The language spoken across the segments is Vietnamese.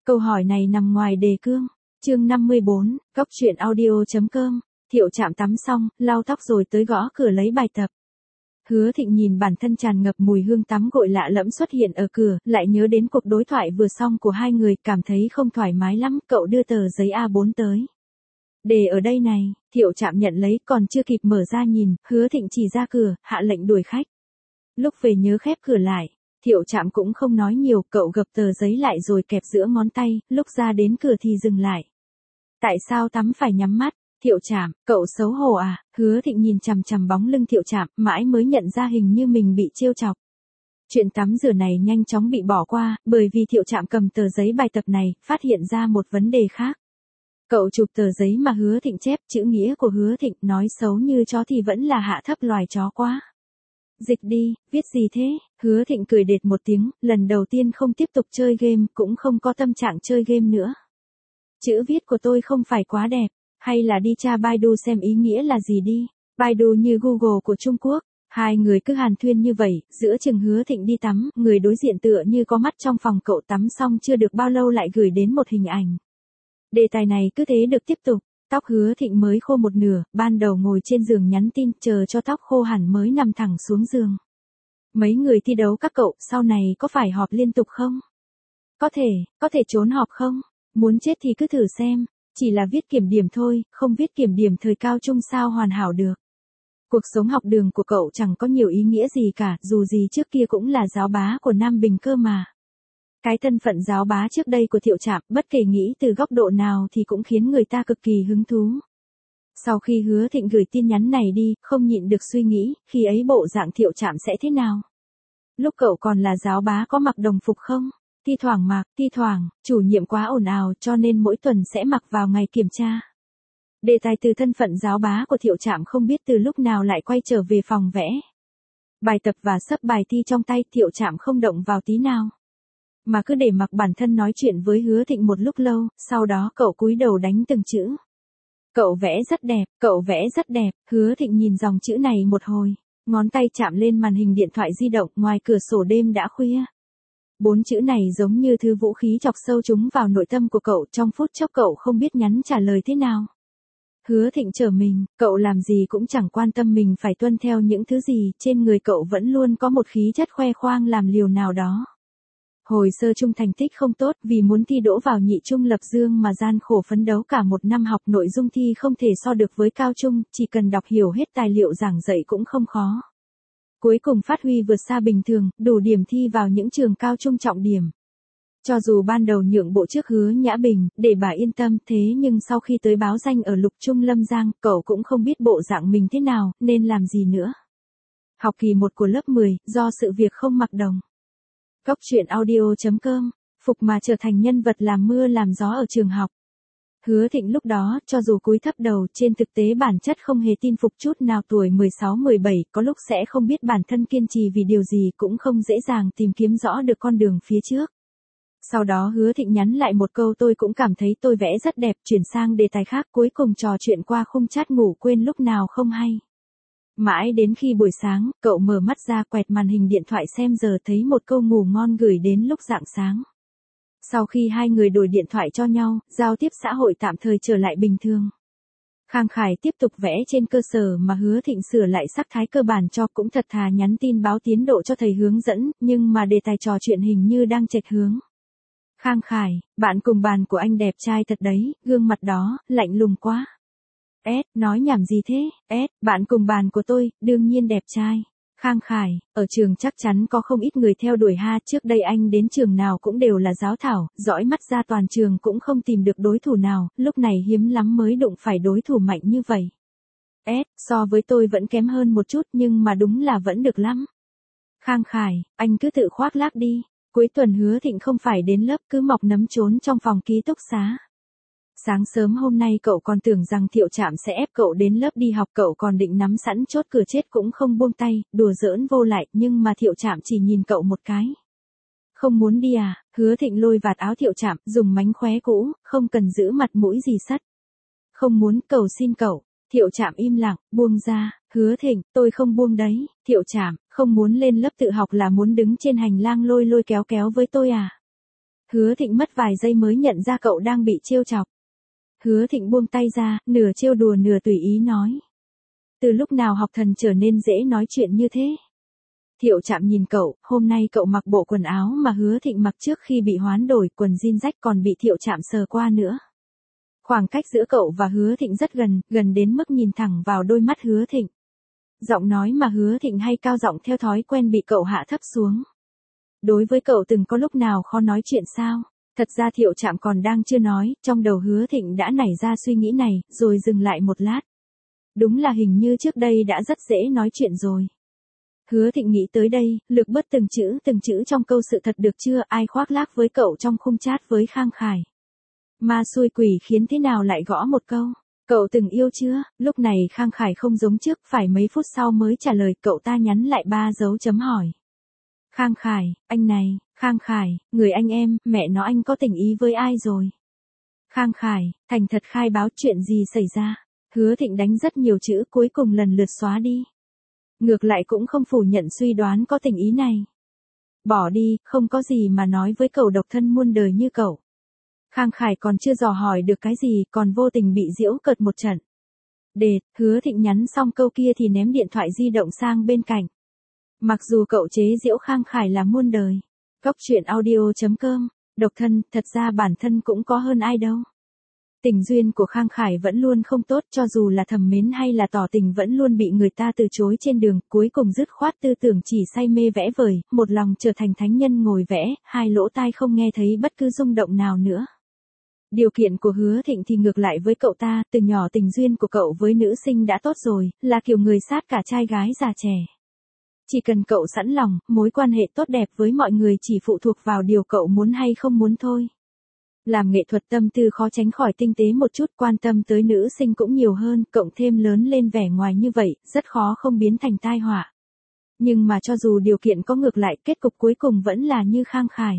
Câu hỏi này nằm ngoài đề cương. Chương 54, Góc truyện audio.com. Thiệu Trạm tắm xong, lau tóc rồi tới gõ cửa lấy bài tập. Hứa Thịnh nhìn bản thân tràn ngập mùi hương tắm gội lạ lẫm xuất hiện ở cửa, lại nhớ đến cuộc đối thoại vừa xong của hai người, cảm thấy không thoải mái lắm, cậu đưa tờ giấy A4 tới. Để ở đây này, Thiệu Trạm nhận lấy, còn chưa kịp mở ra nhìn, Hứa Thịnh chỉ ra cửa, hạ lệnh đuổi khách. Lúc về nhớ khép cửa lại. Thiệu Trạm cũng không nói nhiều, cậu gập tờ giấy lại rồi kẹp giữa ngón tay, lúc ra đến cửa thì dừng lại. Tại sao tắm phải nhắm mắt? Thiệu Trạm, cậu xấu hổ à? Hứa Thịnh nhìn chằm chằm bóng lưng Thiệu Trạm, mãi mới nhận ra hình như mình bị trêu chọc. Chuyện tắm rửa này nhanh chóng bị bỏ qua, bởi vì Thiệu Trạm cầm tờ giấy bài tập này, phát hiện ra một vấn đề khác. Cậu chụp tờ giấy mà Hứa Thịnh chép, chữ nghĩa của Hứa Thịnh, nói xấu như chó thì vẫn là hạ thấp loài chó quá. Dịch đi, viết gì thế? Hứa Thịnh cười đệt một tiếng, lần đầu tiên không tiếp tục chơi game, cũng không có tâm trạng chơi game nữa. Chữ viết của tôi không phải quá đẹp, hay là đi tra Baidu xem ý nghĩa là gì đi. Baidu như Google của Trung Quốc. Hai người cứ hàn thuyên như vậy, giữa chừng Hứa Thịnh đi tắm, người đối diện tựa như có mắt trong phòng, cậu tắm xong chưa được bao lâu lại gửi đến một hình ảnh. Đề tài này cứ thế được tiếp tục. Tóc Hứa Thịnh mới khô một nửa, ban đầu ngồi trên giường nhắn tin, chờ cho tóc khô hẳn mới nằm thẳng xuống giường. Mấy người thi đấu các cậu, sau này có phải họp liên tục không? Có thể trốn họp không? Muốn chết thì cứ thử xem, chỉ là viết kiểm điểm thôi, không viết kiểm điểm thời cao trung sao hoàn hảo được. Cuộc sống học đường của cậu chẳng có nhiều ý nghĩa gì cả, dù gì trước kia cũng là giáo bá của Nam Bình cơ mà. Cái thân phận giáo bá trước đây của Thiệu Trạm, bất kể nghĩ từ góc độ nào thì cũng khiến người ta cực kỳ hứng thú. Sau khi Hứa Thịnh gửi tin nhắn này đi, không nhịn được suy nghĩ, khi ấy bộ dạng Thiệu Trạm sẽ thế nào? Lúc cậu còn là giáo bá có mặc đồng phục không? Thi thoảng mặc, thi thoảng, chủ nhiệm quá ồn ào cho nên mỗi tuần sẽ mặc vào ngày kiểm tra. Đề tài từ thân phận giáo bá của Thiệu Trạm không biết từ lúc nào lại quay trở về phòng vẽ. Bài tập và sấp bài thi trong tay, Thiệu Trạm không động vào tí nào, mà cứ để mặc bản thân nói chuyện với Hứa Thịnh một lúc lâu, sau đó cậu cúi đầu đánh từng chữ. Cậu vẽ rất đẹp, Hứa Thịnh nhìn dòng chữ này một hồi, ngón tay chạm lên màn hình điện thoại di động, ngoài cửa sổ đêm đã khuya. 4 chữ này giống như thứ vũ khí chọc sâu chúng vào nội tâm của cậu, trong phút chốc cậu không biết nhắn trả lời thế nào. Hứa Thịnh trở mình, cậu làm gì cũng chẳng quan tâm mình phải tuân theo những thứ gì, trên người cậu vẫn luôn có một khí chất khoe khoang làm liều nào đó. Hồi sơ trung thành tích không tốt, vì muốn thi đỗ vào nhị trung lập dương mà gian khổ phấn đấu cả một năm học, nội dung thi không thể so được với cao trung, chỉ cần đọc hiểu hết tài liệu giảng dạy cũng không khó. Cuối cùng phát huy vượt xa bình thường, đủ điểm thi vào những trường cao trung trọng điểm. Cho dù ban đầu nhượng bộ trước Hứa Nhã Bình, để bà yên tâm, thế nhưng sau khi tới báo danh ở lục trung Lâm Giang, cậu cũng không biết bộ dạng mình thế nào, nên làm gì nữa. Học kỳ 1 của lớp 10, do sự việc không mặc đồng. Góc truyện audio.com, phục mà trở thành nhân vật làm mưa làm gió ở trường học. Hứa Thịnh lúc đó, cho dù cúi thấp đầu, trên thực tế bản chất không hề tin phục chút nào. Tuổi 16-17, có lúc sẽ không biết bản thân kiên trì vì điều gì, cũng không dễ dàng tìm kiếm rõ được con đường phía trước. Sau đó Hứa Thịnh nhắn lại một câu, tôi cũng cảm thấy tôi vẽ rất đẹp, chuyển sang đề tài khác, cuối cùng trò chuyện qua khung chat, ngủ quên lúc nào không hay. Mãi đến khi buổi sáng, cậu mở mắt ra quẹt màn hình điện thoại xem giờ, thấy một câu ngủ ngon gửi đến lúc rạng sáng. Sau khi hai người đổi điện thoại cho nhau, giao tiếp xã hội tạm thời trở lại bình thường. Khang Khải tiếp tục vẽ trên cơ sở mà Hứa Thịnh sửa lại sắc thái cơ bản cho, cũng thật thà nhắn tin báo tiến độ cho thầy hướng dẫn, nhưng mà đề tài trò chuyện hình như đang chệch hướng. Khang Khải, bạn cùng bàn của anh đẹp trai thật đấy, gương mặt đó, lạnh lùng quá. Nói nhảm gì thế? Bạn cùng bàn của tôi, đương nhiên đẹp trai. Khang Khải, ở trường chắc chắn có không ít người theo đuổi ha, trước đây anh đến trường nào cũng đều là giáo thảo, dõi mắt ra toàn trường cũng không tìm được đối thủ nào, lúc này hiếm lắm mới đụng phải đối thủ mạnh như vậy. So với tôi vẫn kém hơn một chút, nhưng mà đúng là vẫn được lắm. Khang Khải, anh cứ tự khoác lác đi. Cuối tuần Hứa Thịnh không phải đến lớp, cứ mọc nấm trốn trong phòng ký túc xá. Sáng sớm hôm nay cậu còn tưởng rằng Thiệu Trạm sẽ ép cậu đến lớp đi học, cậu còn định nắm sẵn chốt cửa chết cũng không buông tay, đùa giỡn vô lại, nhưng mà Thiệu Trạm chỉ nhìn cậu một cái. Không muốn đi à? Hứa Thịnh lôi vạt áo Thiệu Trạm, dùng mánh khóe cũ, không cần giữ mặt mũi gì sắt. Không muốn, cầu xin cậu. Thiệu Trạm im lặng, buông ra. Hứa Thịnh, tôi không buông đấy. Thiệu Trạm, không muốn lên lớp tự học là muốn đứng trên hành lang lôi lôi kéo kéo với tôi à? Hứa Thịnh mất vài giây mới nhận ra cậu đang bị trêu chọc. Hứa Thịnh buông tay ra, nửa trêu đùa nửa tùy ý nói. Từ lúc nào học thần trở nên dễ nói chuyện như thế? Thiệu Trạm nhìn cậu, hôm nay cậu mặc bộ quần áo mà Hứa Thịnh mặc trước khi bị hoán đổi, quần jean rách còn bị Thiệu Trạm sờ qua nữa. Khoảng cách giữa cậu và Hứa Thịnh rất gần, gần đến mức nhìn thẳng vào đôi mắt Hứa Thịnh. Giọng nói mà Hứa Thịnh hay cao giọng theo thói quen bị cậu hạ thấp xuống. Đối với cậu từng có lúc nào khó nói chuyện sao? Thật ra Thiệu Trạm còn đang chưa nói, trong đầu Hứa Thịnh đã nảy ra suy nghĩ này, rồi dừng lại một lát. Đúng là hình như trước đây đã rất dễ nói chuyện rồi. Hứa Thịnh nghĩ tới đây, lược bớt từng chữ trong câu sự thật được chưa, ai khoác lác với cậu trong khung chat với Khang Khải. Ma xui quỷ khiến thế nào lại gõ một câu. Cậu từng yêu chưa? Lúc này Khang Khải không giống trước, phải mấy phút sau mới trả lời, cậu ta nhắn lại 3 dấu chấm hỏi. Khang Khải, anh này, Khang Khải, người anh em, mẹ nó anh có tình ý với ai rồi? Khang Khải, thành thật khai báo chuyện gì xảy ra. Hứa Thịnh đánh rất nhiều chữ, cuối cùng lần lượt xóa đi. Ngược lại cũng không phủ nhận suy đoán có tình ý này. Bỏ đi, không có gì mà nói với cậu độc thân muôn đời như cậu. Khang Khải còn chưa dò hỏi được cái gì, còn vô tình bị giễu cợt một trận. Đệt, Hứa Thịnh nhắn xong câu kia thì ném điện thoại di động sang bên cạnh. Mặc dù cậu chế giễu Khang Khải là muôn đời. Cóc truyện audio.com, độc thân, thật ra bản thân cũng có hơn ai đâu. Tình duyên của Khang Khải vẫn luôn không tốt, cho dù là thầm mến hay là tỏ tình vẫn luôn bị người ta từ chối trên đường, cuối cùng dứt khoát tư tưởng chỉ say mê vẽ vời, một lòng trở thành thánh nhân ngồi vẽ, hai lỗ tai không nghe thấy bất cứ rung động nào nữa. Điều kiện của Hứa Thịnh thì ngược lại với cậu ta, từ nhỏ tình duyên của cậu với nữ sinh đã tốt rồi, là kiểu người sát cả trai gái già trẻ. Chỉ cần cậu sẵn lòng, mối quan hệ tốt đẹp với mọi người chỉ phụ thuộc vào điều cậu muốn hay không muốn thôi. Làm nghệ thuật tâm tư khó tránh khỏi tinh tế một chút, quan tâm tới nữ sinh cũng nhiều hơn, cộng thêm lớn lên vẻ ngoài như vậy, rất khó không biến thành tai họa. Nhưng mà cho dù điều kiện có ngược lại, kết cục cuối cùng vẫn là như Khang Khải.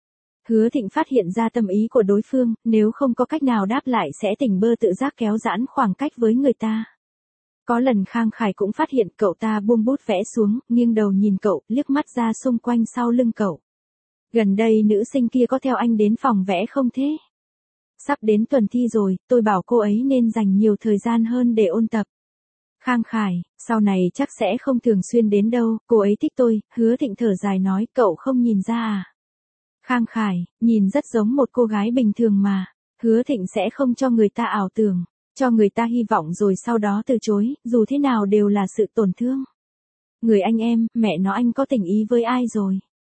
Hứa Thịnh phát hiện ra tâm ý của đối phương, nếu không có cách nào đáp lại sẽ tỉnh bơ tự giác kéo giãn khoảng cách với người ta. Có lần Khang Khải cũng phát hiện cậu ta buông bút vẽ xuống, nghiêng đầu nhìn cậu, liếc mắt ra xung quanh sau lưng cậu. Gần đây nữ sinh kia có theo anh đến phòng vẽ không thế? Sắp đến tuần thi rồi, tôi bảo cô ấy nên dành nhiều thời gian hơn để ôn tập. Khang Khải, sau này chắc sẽ không thường xuyên đến đâu, cô ấy thích tôi. Hứa Thịnh thở dài nói, cậu không nhìn ra à? Khang Khải, nhìn rất giống một cô gái bình thường mà. Hứa Thịnh sẽ không cho người ta ảo tưởng, cho người ta hy vọng rồi sau đó từ chối, dù thế nào đều là sự tổn thương. Người anh em, mẹ nó anh có tình ý với ai rồi?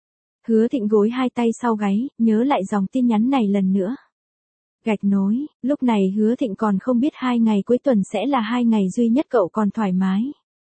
Hứa Thịnh gối hai tay sau gáy, nhớ lại dòng tin nhắn này lần nữa. Gạch nối, lúc này Hứa Thịnh còn không biết 2 ngày cuối tuần sẽ là 2 ngày duy nhất cậu còn thoải mái.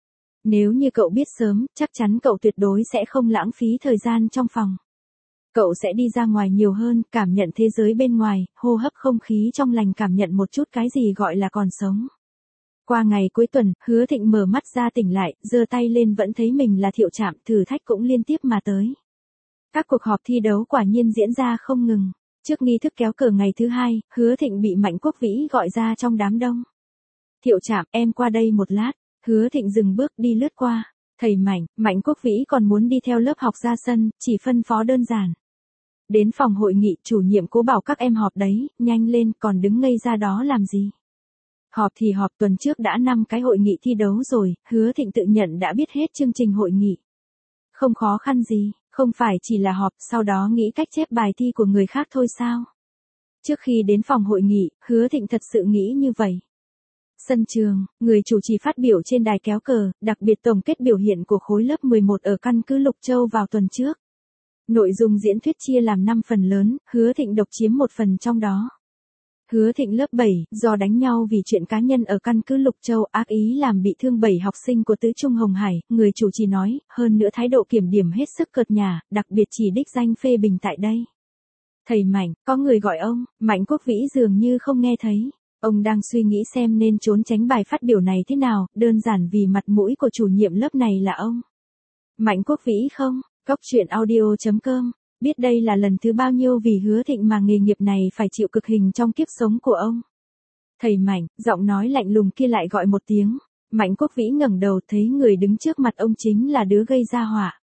Nếu như cậu biết sớm, chắc chắn cậu tuyệt đối sẽ không lãng phí thời gian trong phòng. Cậu sẽ đi ra ngoài nhiều hơn, cảm nhận thế giới bên ngoài, hô hấp không khí trong lành, cảm nhận một chút cái gì gọi là còn sống. Qua ngày cuối tuần, Hứa Thịnh mở mắt ra tỉnh lại, giơ tay lên vẫn thấy mình là Thiệu Trạm, thử thách cũng liên tiếp mà tới. Các cuộc họp thi đấu quả nhiên diễn ra không ngừng. Trước nghi thức kéo cờ ngày thứ 2, Hứa Thịnh bị Mạnh Quốc Vĩ gọi ra trong đám đông. Thiệu Trạm, em qua đây một lát. Hứa Thịnh dừng bước đi lướt qua. Thầy Mạnh Quốc Vĩ còn muốn đi theo lớp học ra sân, chỉ phân phó đơn giản. Đến phòng hội nghị, chủ nhiệm Cố bảo các em họp đấy, nhanh lên, còn đứng ngây ra đó làm gì? Họp thì họp, tuần trước đã 5 cái hội nghị thi đấu rồi, Hứa Thịnh tự nhận đã biết hết chương trình hội nghị. Không khó khăn gì, không phải chỉ là họp, sau đó nghĩ cách chép bài thi của người khác thôi sao? Trước khi đến phòng hội nghị, Hứa Thịnh thật sự nghĩ như vậy. Sân trường, người chủ trì phát biểu trên đài kéo cờ, đặc biệt tổng kết biểu hiện của khối lớp 11 ở căn cứ Lục Châu vào tuần trước. Nội dung diễn thuyết chia làm 5 phần lớn, Hứa Thịnh độc chiếm một phần trong đó. Hứa Thịnh lớp 7, do đánh nhau vì chuyện cá nhân ở căn cứ Lục Châu, ác ý làm bị thương 7 học sinh của tứ trung Hồng Hải, người chủ trì nói, hơn nữa thái độ kiểm điểm hết sức cợt nhả, đặc biệt chỉ đích danh phê bình tại đây. Thầy Mạnh, có người gọi ông, Mạnh Quốc Vĩ dường như không nghe thấy. Ông đang suy nghĩ xem nên trốn tránh bài phát biểu này thế nào, đơn giản vì mặt mũi của chủ nhiệm lớp này là ông. Mạnh Quốc Vĩ không? Cóc truyện audio.com, biết đây là lần thứ bao nhiêu vì Hứa Thịnh mà nghề nghiệp này phải chịu cực hình trong kiếp sống của ông. Thầy Mạnh, giọng nói lạnh lùng kia lại gọi một tiếng. Mạnh Quốc Vĩ ngẩng đầu thấy người đứng trước mặt ông chính là đứa gây ra họa.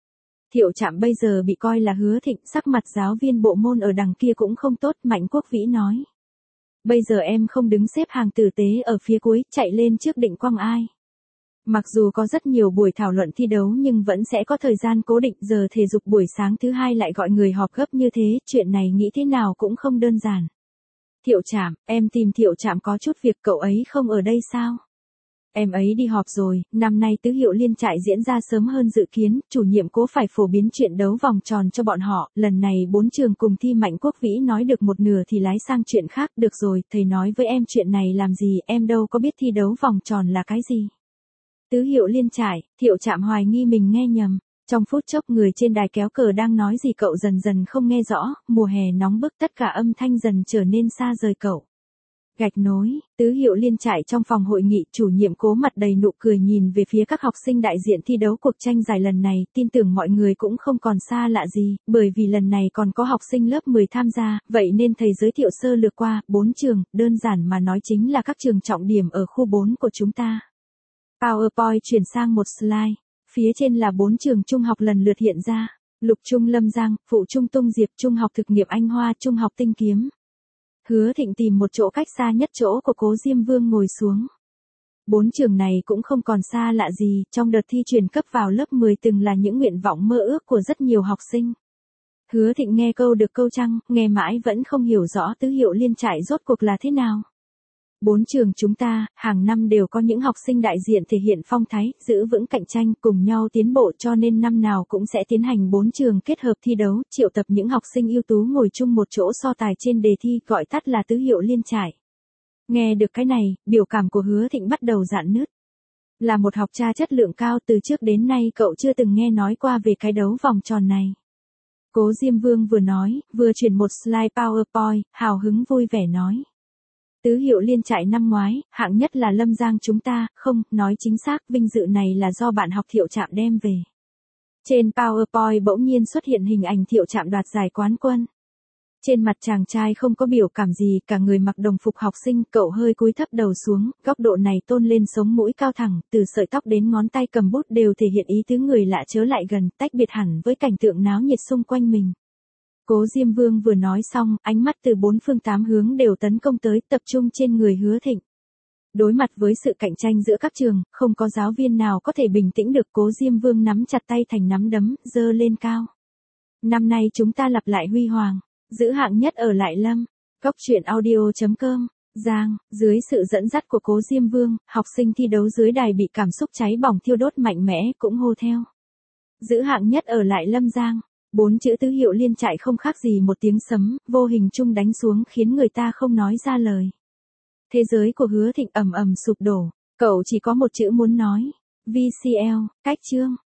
Thiệu Trạm bây giờ bị coi là Hứa Thịnh, sắc mặt giáo viên bộ môn ở đằng kia cũng không tốt, Mạnh Quốc Vĩ nói. Bây giờ em không đứng xếp hàng tử tế ở phía cuối, chạy lên trước định quăng ai. Mặc dù có rất nhiều buổi thảo luận thi đấu nhưng vẫn sẽ có thời gian cố định, giờ thể dục buổi sáng thứ hai lại gọi người họp gấp như thế, chuyện này nghĩ thế nào cũng không đơn giản. Thiệu Trạm, em tìm Thiệu Trạm có chút việc, cậu ấy không ở đây sao? Em ấy đi họp rồi, năm nay tứ hiệu liên trại diễn ra sớm hơn dự kiến, chủ nhiệm Cố phải phổ biến chuyện đấu vòng tròn cho bọn họ, lần này 4 trường cùng thi. Mạnh Quốc Vĩ nói được một nửa thì lái sang chuyện khác, được rồi, thầy nói với em chuyện này làm gì, em đâu có biết thi đấu vòng tròn là cái gì. Tứ hiệu liên trại, Thiệu Trạm hoài nghi mình nghe nhầm. Trong phút chốc người trên đài kéo cờ đang nói gì cậu dần dần không nghe rõ, mùa hè nóng bức tất cả âm thanh dần trở nên xa rời cậu. Gạch nối, tứ hiệu liên trại trong phòng hội nghị, chủ nhiệm Cố mặt đầy nụ cười nhìn về phía các học sinh đại diện thi đấu cuộc tranh giải lần này, tin tưởng mọi người cũng không còn xa lạ gì, bởi vì lần này còn có học sinh lớp 10 tham gia, vậy nên thầy giới thiệu sơ lược qua, 4 trường, đơn giản mà nói chính là các trường trọng điểm ở khu 4 của chúng ta. PowerPoint chuyển sang một slide, phía trên là 4 trường trung học lần lượt hiện ra, Lục Trung Lâm Giang, Phụ Trung Tung Diệp, Trung học Thực nghiệp Anh Hoa, Trung học Tinh Kiếm. Hứa Thịnh tìm một chỗ cách xa nhất chỗ của Cố Diêm Vương ngồi xuống. 4 trường này cũng không còn xa lạ gì, trong đợt thi chuyển cấp vào lớp 10 từng là những nguyện vọng mơ ước của rất nhiều học sinh. Hứa Thịnh nghe câu được câu trăng, nghe mãi vẫn không hiểu rõ tứ hiệu liên trại rốt cuộc là thế nào. 4 trường chúng ta, hàng năm đều có những học sinh đại diện thể hiện phong thái, giữ vững cạnh tranh, cùng nhau tiến bộ, cho nên năm nào cũng sẽ tiến hành 4 trường kết hợp thi đấu, triệu tập những học sinh ưu tú ngồi chung một chỗ so tài trên đề thi, gọi tắt là tứ hiệu liên trại. Nghe được cái này, biểu cảm của Hứa Thịnh bắt đầu rạn nứt. Là một học trò chất lượng cao, từ trước đến nay cậu chưa từng nghe nói qua về cái đấu vòng tròn này. Cố Diêm Vương vừa nói, vừa chuyển một slide PowerPoint, hào hứng vui vẻ nói. Tứ hiệu liên trại năm ngoái, hạng nhất là Lâm Giang chúng ta, không, nói chính xác, vinh dự này là do bạn học Thiệu Trạm đem về. Trên PowerPoint bỗng nhiên xuất hiện hình ảnh Thiệu Trạm đoạt giải quán quân. Trên mặt chàng trai không có biểu cảm gì, cả người mặc đồng phục học sinh, cậu hơi cúi thấp đầu xuống, góc độ này tôn lên sống mũi cao thẳng, từ sợi tóc đến ngón tay cầm bút đều thể hiện ý tứ người lạ chớ lại gần, tách biệt hẳn với cảnh tượng náo nhiệt xung quanh mình. Cố Diêm Vương vừa nói xong, ánh mắt từ 4 phương 8 hướng đều tấn công tới, tập trung trên người Hứa Thịnh. Đối mặt với sự cạnh tranh giữa các trường, không có giáo viên nào có thể bình tĩnh được. Cố Diêm Vương nắm chặt tay thành nắm đấm, giơ lên cao. Năm nay chúng ta lặp lại huy hoàng, giữ hạng nhất ở lại Lâm. Góc truyện audio.com, Giang, dưới sự dẫn dắt của Cố Diêm Vương, học sinh thi đấu dưới đài bị cảm xúc cháy bỏng thiêu đốt mạnh mẽ cũng hô theo. Giữ hạng nhất ở lại Lâm Giang. 4 chữ tứ hiệu liên trại không khác gì một tiếng sấm, vô hình chung đánh xuống khiến người ta không nói ra lời. Thế giới của Hứa Thịnh ầm ầm sụp đổ, cậu chỉ có một chữ muốn nói. VCL, cách chương.